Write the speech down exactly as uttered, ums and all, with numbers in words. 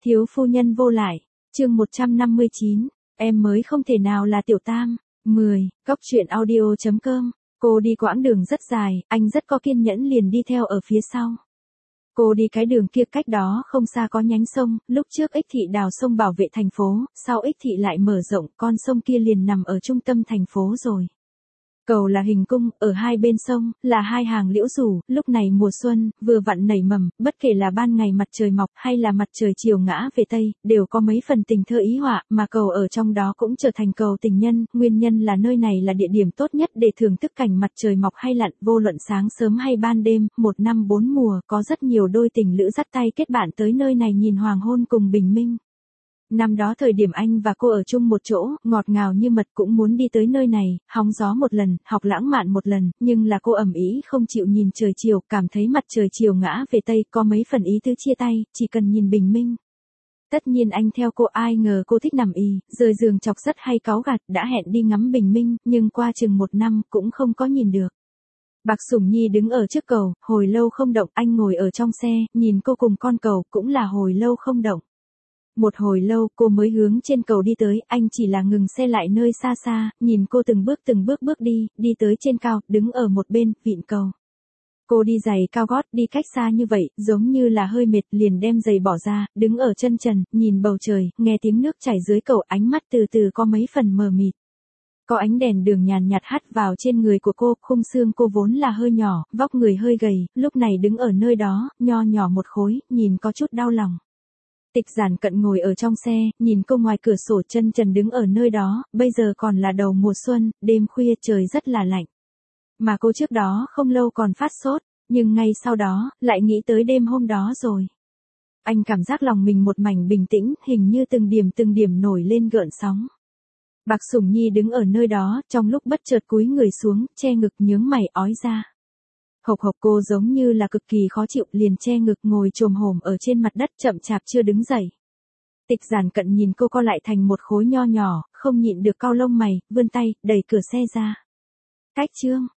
Thiếu phu nhân vô lại, chương một trăm năm mươi chín, em mới không thể nào là tiểu tam. mười, Cóc truyện audio chấm com, cô đi quãng đường rất dài, anh rất có kiên nhẫn liền đi theo ở phía sau. Cô đi cái đường kia cách đó không xa có nhánh sông, lúc trước Ích Thị đào sông bảo vệ thành phố, sau Ích Thị lại mở rộng, con sông kia liền nằm ở trung tâm thành phố rồi. Cầu là hình cung, ở hai bên sông, là hai hàng liễu rủ, lúc này mùa xuân, vừa vặn nảy mầm, bất kể là ban ngày mặt trời mọc hay là mặt trời chiều ngã về Tây, đều có mấy phần tình thơ ý họa, mà cầu ở trong đó cũng trở thành cầu tình nhân, nguyên nhân là nơi này là địa điểm tốt nhất để thưởng thức cảnh mặt trời mọc hay lặn, vô luận sáng sớm hay ban đêm, một năm bốn mùa, có rất nhiều đôi tình lữ dắt tay kết bạn tới nơi này nhìn hoàng hôn cùng bình minh. Năm đó thời điểm anh và cô ở chung một chỗ, ngọt ngào như mật cũng muốn đi tới nơi này, hóng gió một lần, học lãng mạn một lần, nhưng là cô ầm ĩ không chịu nhìn trời chiều, cảm thấy mặt trời chiều ngã về Tây, có mấy phần ý tứ chia tay, chỉ cần nhìn bình minh. Tất nhiên anh theo cô, ai ngờ cô thích nằm ì, rời giường chọc rất hay cáu gặt, đã hẹn đi ngắm bình minh, nhưng qua chừng một năm cũng không có nhìn được. Bạc Sủng Nhi đứng ở trước cầu, hồi lâu không động, anh ngồi ở trong xe, nhìn cô cùng con cầu, cũng là hồi lâu không động. Một hồi lâu cô mới hướng trên cầu đi tới, anh chỉ là ngừng xe lại nơi xa xa, nhìn cô từng bước từng bước bước đi, đi tới trên cao, đứng ở một bên, vịn cầu. Cô đi giày cao gót, đi cách xa như vậy, giống như là hơi mệt, liền đem giày bỏ ra, đứng ở chân trần, nhìn bầu trời, nghe tiếng nước chảy dưới cầu, ánh mắt từ từ có mấy phần mờ mịt. Có ánh đèn đường nhàn nhạt hắt vào trên người của cô, khung xương cô vốn là hơi nhỏ, vóc người hơi gầy, lúc này đứng ở nơi đó, nho nhỏ một khối, nhìn có chút đau lòng. Tịch Giản Cận ngồi ở trong xe, nhìn cô ngoài cửa sổ chân trần đứng ở nơi đó, bây giờ còn là đầu mùa xuân, đêm khuya trời rất là lạnh. Mà cô trước đó không lâu còn phát sốt, nhưng ngay sau đó, lại nghĩ tới đêm hôm đó rồi. Anh cảm giác lòng mình một mảnh bình tĩnh, hình như từng điểm từng điểm nổi lên gợn sóng. Bạc Sủng Nhi đứng ở nơi đó, trong lúc bất chợt cúi người xuống, che ngực nhướng mày ói ra. Hộc hộc cô giống như là cực kỳ khó chịu, liền che ngực ngồi chồm hổm ở trên mặt đất chậm chạp chưa đứng dậy. Tịch Giản Cận nhìn cô co lại thành một khối nho nhỏ, không nhịn được cau lông mày, vươn tay, đẩy cửa xe ra. Cách chương,